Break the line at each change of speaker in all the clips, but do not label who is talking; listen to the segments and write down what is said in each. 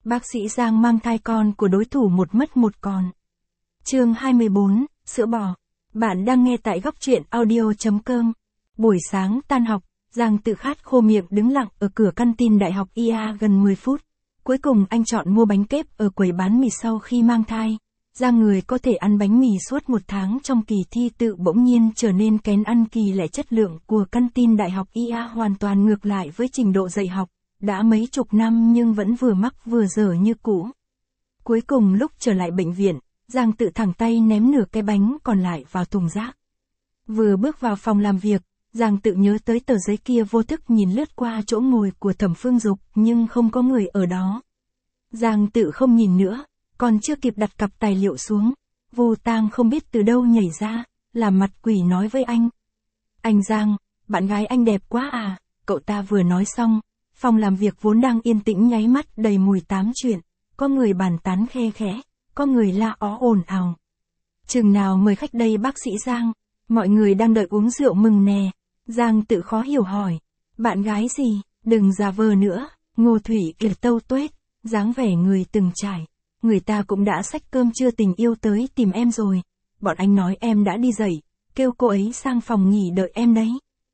Bác sĩ Giang mang thai con của đối thủ một mất một còn. Chương 24, sữa bò. Bạn đang nghe tại góc truyện audio.com. Buổi sáng tan học, Giang tự khát khô miệng đứng lặng ở cửa căn tin Đại học IA gần 10 phút. Cuối cùng anh chọn mua bánh kép ở quầy bán mì sau khi mang thai. Giang người có thể ăn bánh mì suốt 1 tháng trong kỳ thi tự bỗng nhiên trở nên kén ăn kỳ lạ. Chất lượng của căn tin Đại học IA hoàn toàn ngược lại với trình độ dạy học. Đã mấy chục năm nhưng vẫn vừa mắc vừa dở như cũ. Cuối cùng lúc trở lại bệnh viện, Giang tự thẳng tay ném nửa cái bánh còn lại vào thùng rác. Vừa bước vào phòng làm việc, Giang tự nhớ tới tờ giấy kia, vô thức nhìn lướt qua chỗ ngồi của Thẩm Phương Dục nhưng không có người ở đó. Giang tự không nhìn nữa, còn chưa kịp đặt cặp tài liệu xuống, Vu Tang không biết từ đâu nhảy ra, làm mặt quỷ nói với anh. Anh Giang, bạn gái anh đẹp quá à, cậu ta vừa nói xong. Phòng làm việc vốn đang yên tĩnh nháy mắt đầy mùi tám chuyện, có người bàn tán khe khẽ, có người la ó ồn ào. Chừng nào mời khách đây bác sĩ Giang, mọi người đang đợi uống rượu mừng nè. Giang tự khó hiểu hỏi, bạn gái gì, đừng giả vờ nữa. Ngô Thủy kể tâu tuét, dáng vẻ người từng trải, người ta cũng đã xách cơm trưa tình yêu tới tìm em rồi. Bọn anh nói em đã đi dậy, kêu cô ấy sang phòng nghỉ đợi em đấy.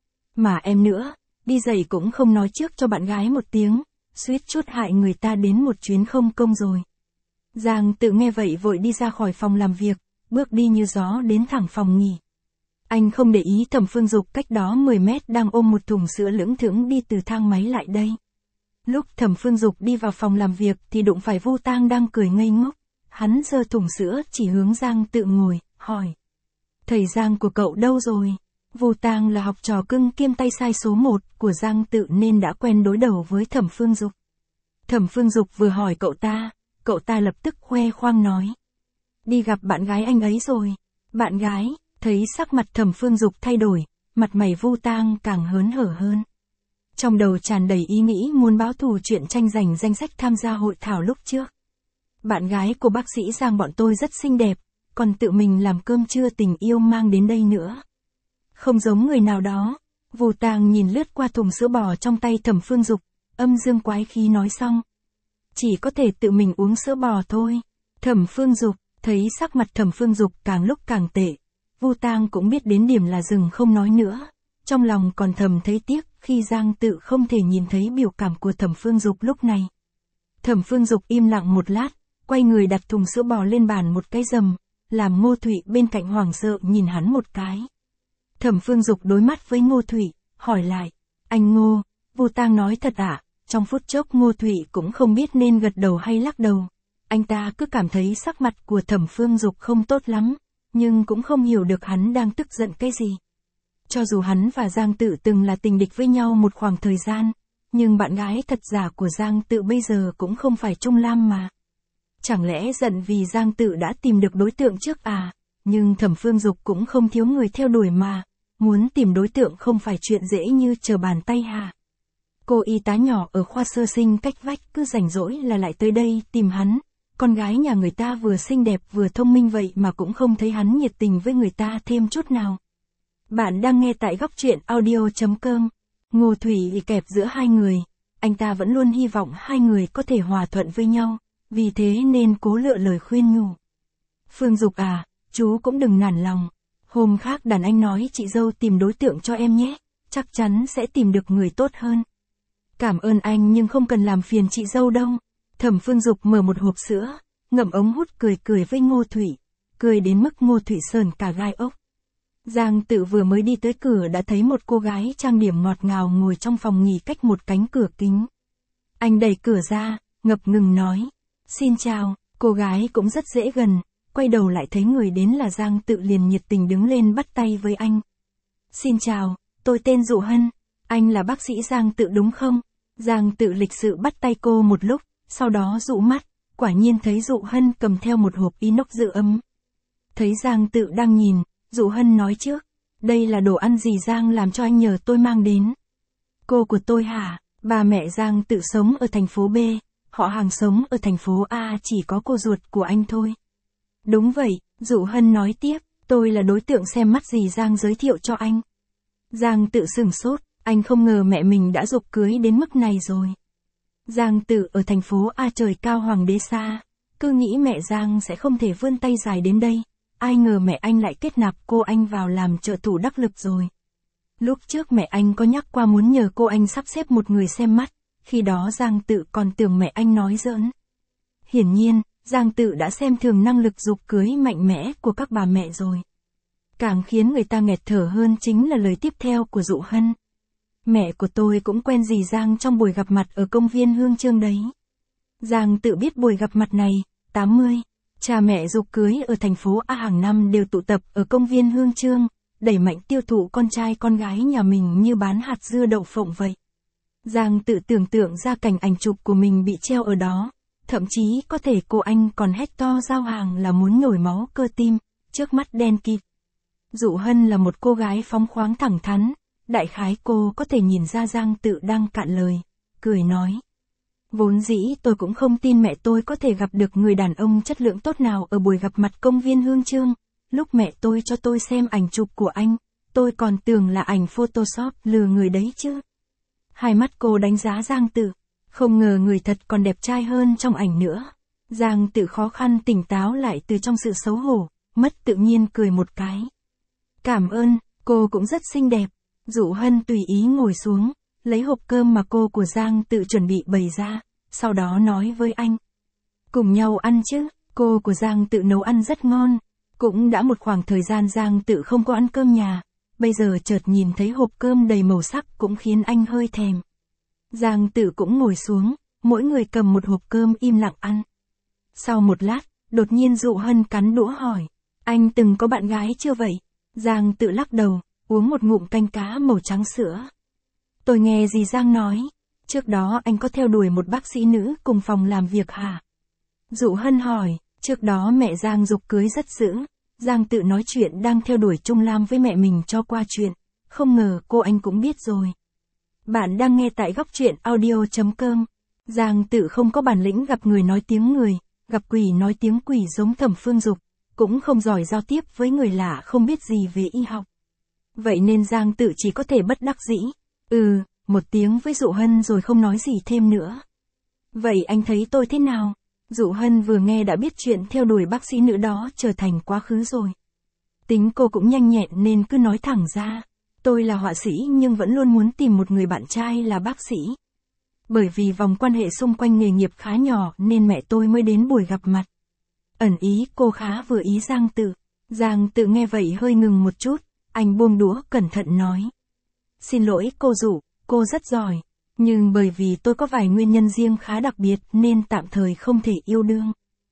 Mà em nữa. Đi dậy cũng không nói trước cho bạn gái một tiếng, suýt chút hại người ta đến một chuyến không công rồi. Giang tự nghe vậy vội đi ra khỏi phòng làm việc, bước đi như gió đến thẳng phòng nghỉ. Anh không để ý Thẩm Phương Dục cách đó 10 mét đang ôm một thùng sữa lững thững đi từ thang máy lại đây. Lúc Thẩm Phương Dục đi vào phòng làm việc thì đụng phải Vu Tang đang cười ngây ngốc. Hắn giơ thùng sữa chỉ hướng Giang tự ngồi, hỏi. Thầy Giang của cậu đâu rồi? Vu Tang là học trò cưng kiêm tay sai số 1 của Giang tự nên đã quen đối đầu với Thẩm Phương Dục. Thẩm Phương Dục vừa hỏi cậu ta lập tức khoe khoang nói. Đi gặp bạn gái anh ấy rồi. Bạn gái, thấy sắc mặt Thẩm Phương Dục thay đổi, mặt mày Vu Tang càng hớn hở hơn. Trong đầu tràn đầy ý nghĩ muốn báo thù chuyện tranh giành danh sách tham gia hội thảo lúc trước. Bạn gái của bác sĩ Giang bọn tôi rất xinh đẹp, còn tự mình làm cơm trưa tình yêu mang đến đây nữa. Không giống người nào đó. Vu Tang nhìn lướt qua thùng sữa bò trong tay Thẩm Phương Dục, âm dương quái khí nói xong. Chỉ có thể tự mình uống sữa bò thôi. Thẩm Phương Dục, thấy sắc mặt Thẩm Phương Dục càng lúc càng tệ. Vu Tang cũng biết đến điểm là dừng không nói nữa. Trong lòng còn thầm thấy tiếc khi Giang tự không thể nhìn thấy biểu cảm của Thẩm Phương Dục lúc này. Thẩm Phương Dục im lặng một lát, quay người đặt thùng sữa bò lên bàn một cái rầm, làm Ngô Thụy bên cạnh hoảng sợ nhìn hắn một cái. Thẩm Phương Dục đối mắt với Ngô Thụy, hỏi lại, anh Ngô, Vu Tang nói thật ạ? Trong phút chốc Ngô Thụy cũng không biết nên gật đầu hay lắc đầu. Anh ta cứ cảm thấy sắc mặt của Thẩm Phương Dục không tốt lắm, nhưng cũng không hiểu được hắn đang tức giận cái gì. Cho dù hắn và Giang tự từng là tình địch với nhau một khoảng thời gian, nhưng bạn gái thật giả của Giang tự bây giờ cũng không phải Trung Lam mà. Chẳng lẽ giận vì Giang tự đã tìm được đối tượng trước à? Nhưng Thẩm Phương Dục cũng không thiếu người theo đuổi mà. Muốn tìm đối tượng không phải chuyện dễ như trở bàn tay hả? Cô y tá nhỏ ở khoa sơ sinh cách vách cứ rảnh rỗi là lại tới đây tìm hắn. Con gái nhà người ta vừa xinh đẹp vừa thông minh vậy mà cũng không thấy hắn nhiệt tình với người ta thêm chút nào. Bạn đang nghe tại góc truyện audio.com. Ngô Thủy kẹp giữa hai người. Anh ta vẫn luôn hy vọng hai người có thể hòa thuận với nhau. Vì thế nên cố lựa lời khuyên nhủ. Phương Dục à, chú cũng đừng nản lòng. Hôm khác đàn anh nói chị dâu tìm đối tượng cho em nhé, chắc chắn sẽ tìm được người tốt hơn. Cảm ơn anh nhưng không cần làm phiền chị dâu đâu. Thẩm Phương Dục mở một hộp sữa, ngậm ống hút cười với Ngô Thủy, cười đến mức Ngô Thủy sờn cả gai ốc. Giang tự vừa mới đi tới cửa đã thấy một cô gái trang điểm ngọt ngào ngồi trong phòng nghỉ cách một cánh cửa kính. Anh đẩy cửa ra, ngập ngừng nói, xin chào, cô gái cũng rất dễ gần. Quay đầu lại thấy người đến là Giang tự liền nhiệt tình đứng lên bắt tay với anh. Xin chào, tôi tên Dụ Hân, anh là bác sĩ Giang tự đúng không? Giang tự lịch sự bắt tay cô một lúc, sau đó dụ mắt, quả nhiên thấy Dụ Hân cầm theo một hộp inox giữ ấm. Thấy Giang tự đang nhìn, Dụ Hân nói trước, đây là đồ ăn gì Giang làm cho anh nhờ tôi mang đến. Cô của tôi hả? Ba mẹ Giang tự sống ở thành phố B, họ hàng sống ở thành phố A, chỉ có cô ruột của anh thôi. Đúng vậy, Dụ Hân nói tiếp, tôi là đối tượng xem mắt gì Giang giới thiệu cho anh. Giang tự sửng sốt, anh không ngờ mẹ mình đã giục cưới đến mức này rồi. Giang Tự ở thành phố A trời cao hoàng đế xa. Cứ nghĩ mẹ Giang sẽ không thể vươn tay dài đến đây. Ai ngờ mẹ anh lại kết nạp cô anh vào làm trợ thủ đắc lực rồi. Lúc trước mẹ anh có nhắc qua muốn nhờ cô anh sắp xếp một người xem mắt. Khi đó Giang Tự còn tưởng mẹ anh nói giỡn. Hiển nhiên, Giang Tự đã xem thường năng lực giục cưới mạnh mẽ của các bà mẹ rồi. Càng khiến người ta nghẹt thở hơn chính là lời tiếp theo của Dụ Hân. Mẹ của tôi cũng quen dì Giang trong buổi gặp mặt ở công viên Hương Chương đấy. Giang Tự biết buổi gặp mặt này, 80, cha mẹ giục cưới ở thành phố A hàng năm đều tụ tập ở công viên Hương Chương, đẩy mạnh tiêu thụ con trai con gái nhà mình như bán hạt dưa đậu phộng vậy. Giang Tự tưởng tượng ra cảnh ảnh chụp của mình bị treo ở đó, thậm chí có thể cô anh còn hét to giao hàng là muốn nhồi máu cơ tim, trước mắt đen kịt. Dụ Hân là một cô gái phóng khoáng thẳng thắn, đại khái cô có thể nhìn ra Giang Tự đang cạn lời, cười nói. Vốn dĩ tôi cũng không tin mẹ tôi có thể gặp được người đàn ông chất lượng tốt nào ở buổi gặp mặt công viên Hương Chương. Lúc mẹ tôi cho tôi xem ảnh chụp của anh, tôi còn tưởng là ảnh Photoshop lừa người đấy chứ. Hai mắt cô đánh giá Giang Tự, không ngờ người thật còn đẹp trai hơn trong ảnh nữa. Giang Tự khó khăn tỉnh táo lại từ trong sự xấu hổ, mất tự nhiên cười một cái. Cảm ơn, cô cũng rất xinh đẹp. Dụ Hân tùy ý ngồi xuống, lấy hộp cơm mà cô của Giang Tự chuẩn bị bày ra, sau đó nói với anh. Cùng nhau ăn chứ, cô của Giang Tự nấu ăn rất ngon. Cũng đã một khoảng thời gian Giang Tự không có ăn cơm nhà, bây giờ chợt nhìn thấy hộp cơm đầy màu sắc cũng khiến anh hơi thèm. Giang Tự cũng ngồi xuống, mỗi người cầm một hộp cơm im lặng ăn. Sau một lát, đột nhiên Dụ Hân cắn đũa hỏi, anh từng có bạn gái chưa vậy? Giang Tự lắc đầu, uống một ngụm canh cá màu trắng sữa. Tôi nghe dì Giang nói, trước đó anh có theo đuổi một bác sĩ nữ cùng phòng làm việc hả? Dụ Hân hỏi, trước đó mẹ Giang giục cưới rất dữ. Giang Tự nói chuyện đang theo đuổi Trung Lam với mẹ mình cho qua chuyện, không ngờ cô anh cũng biết rồi. Bạn đang nghe tại góc truyện audio.com. Giang Tự không có bản lĩnh gặp người nói tiếng người, gặp quỷ nói tiếng quỷ giống Thẩm Phương Dục, cũng không giỏi giao tiếp với người lạ không biết gì về y học. Vậy nên Giang Tự chỉ có thể bất đắc dĩ. Một tiếng với Dụ Hân rồi không nói gì thêm nữa. Vậy anh thấy tôi thế nào? Dụ Hân vừa nghe đã biết chuyện theo đuổi bác sĩ nữ đó trở thành quá khứ rồi. Tính cô cũng nhanh nhẹn nên cứ nói thẳng ra. Tôi là họa sĩ nhưng vẫn luôn muốn tìm một người bạn trai là bác sĩ. Bởi vì vòng quan hệ xung quanh nghề nghiệp khá nhỏ nên mẹ tôi mới đến buổi gặp mặt. Ẩn ý cô khá vừa ý Giang Tự. Giang Tự nghe vậy hơi ngừng một chút, anh buông đũa cẩn thận nói. Xin lỗi cô Dụ, cô rất giỏi. Nhưng bởi vì tôi có vài nguyên nhân riêng khá đặc biệt nên tạm thời không thể yêu đương.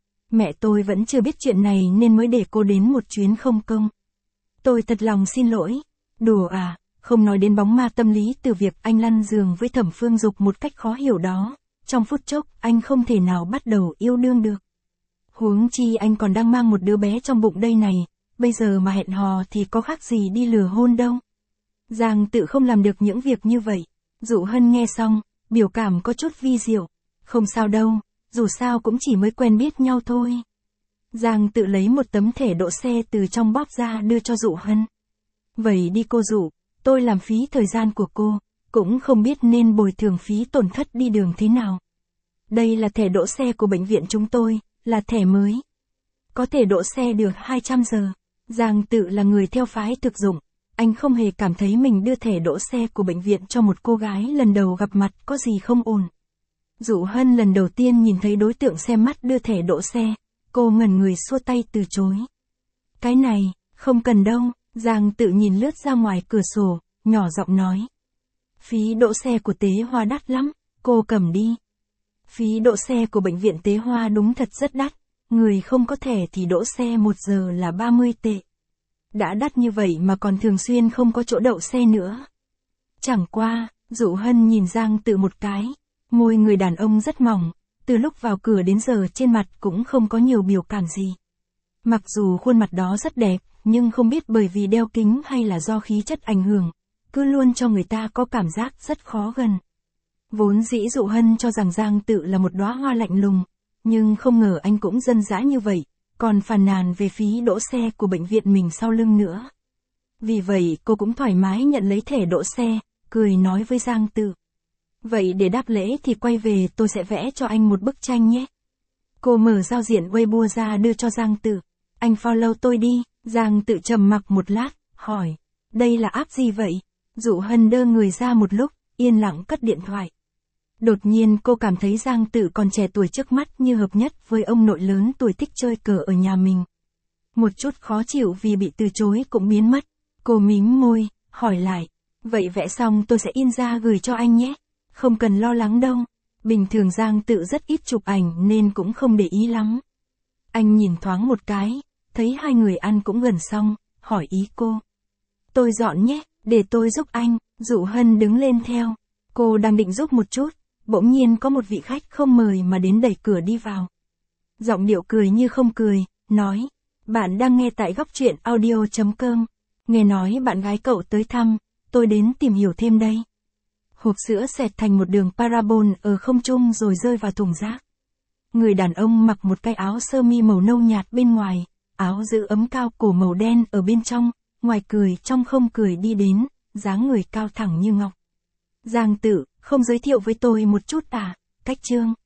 Mẹ tôi vẫn chưa biết chuyện này nên mới để cô đến một chuyến không công. Tôi thật lòng xin lỗi. Đùa à, không nói đến bóng ma tâm lý từ việc anh lăn giường với Thẩm Phương Dục một cách khó hiểu đó. Trong phút chốc anh không thể nào bắt đầu yêu đương được. Huống chi anh còn đang mang một đứa bé trong bụng đây này, bây giờ mà hẹn hò thì có khác gì đi lừa hôn đâu. Giang Tự không làm được những việc như vậy. Dụ Hân nghe xong, biểu cảm có chút vi diệu. Không sao đâu, dù sao cũng chỉ mới quen biết nhau thôi. Giang Tự lấy một tấm thẻ đỗ xe từ trong bóp ra đưa cho Dụ Hân. Vậy đi cô Dụ, tôi làm phí thời gian của cô, cũng không biết nên bồi thường phí tổn thất đi đường thế nào. Đây là thẻ đỗ xe của bệnh viện chúng tôi, là thẻ mới. Có thể đỗ xe được 200 giờ. Giang Tự là người theo phái thực dụng. Anh không hề cảm thấy mình đưa thẻ đỗ xe của bệnh viện cho một cô gái lần đầu gặp mặt có gì không ổn. Dụ Hân lần đầu tiên nhìn thấy đối tượng xem mắt đưa thẻ đỗ xe, cô ngẩn người xua tay từ chối. Cái này, không cần đâu. Giang Tự nhìn lướt ra ngoài cửa sổ, nhỏ giọng nói. Phí đỗ xe của Tế Hoa đắt lắm, cô cầm đi. Phí đỗ xe của bệnh viện Tế Hoa đúng thật rất đắt, người không có thẻ thì đỗ xe 1 giờ là 30 tệ. Đã đắt như vậy mà còn thường xuyên không có chỗ đậu xe nữa. Chẳng qua, Dụ Hân nhìn Giang Tự một cái, môi người đàn ông rất mỏng, từ lúc vào cửa đến giờ trên mặt cũng không có nhiều biểu cảm gì. Mặc dù khuôn mặt đó rất đẹp, nhưng không biết bởi vì đeo kính hay là do khí chất ảnh hưởng, cứ luôn cho người ta có cảm giác rất khó gần. Vốn dĩ Dụ Hân cho rằng Giang Tự là một đóa hoa lạnh lùng, nhưng không ngờ anh cũng dân dã như vậy, còn phàn nàn về phí đỗ xe của bệnh viện mình sau lưng nữa. Vì vậy cô cũng thoải mái nhận lấy thẻ đỗ xe, cười nói với Giang Tự. Vậy để đáp lễ thì quay về tôi sẽ vẽ cho anh một bức tranh nhé. Cô mở giao diện Weibo ra đưa cho Giang Tự. Anh follow tôi đi. Giang Tự trầm mặc một lát, hỏi. Đây là app gì vậy? Dụ Hân đơ người ra một lúc, yên lặng cất điện thoại. Đột nhiên cô cảm thấy Giang Tự còn trẻ tuổi trước mắt như hợp nhất với ông nội lớn tuổi thích chơi cờ ở nhà mình. Một chút khó chịu vì bị từ chối cũng biến mất. Cô mím môi, hỏi lại. Vậy vẽ xong tôi sẽ in ra gửi cho anh nhé. Không cần lo lắng đâu. Bình thường Giang Tự rất ít chụp ảnh nên cũng không để ý lắm. Anh nhìn thoáng một cái, thấy hai người ăn cũng gần xong, hỏi ý cô. Tôi dọn nhé, để tôi giúp anh. Dụ Hân đứng lên theo. Cô đang định giúp một chút, bỗng nhiên có một vị khách không mời mà đến đẩy cửa đi vào. Giọng điệu cười như không cười, nói. Bạn đang nghe tại góc truyện audio.com. Nghe nói bạn gái cậu tới thăm, tôi đến tìm hiểu thêm đây. Hộp sữa xẹt thành một đường parabol ở không trung rồi rơi vào thùng rác. Người đàn ông mặc một cái áo sơ mi màu nâu nhạt bên ngoài, áo giữ ấm cao cổ màu đen ở bên trong, ngoài cười trong không cười đi đến, dáng người cao thẳng như ngọc. Giang Tự, không giới thiệu với tôi một chút à? Cách Trương.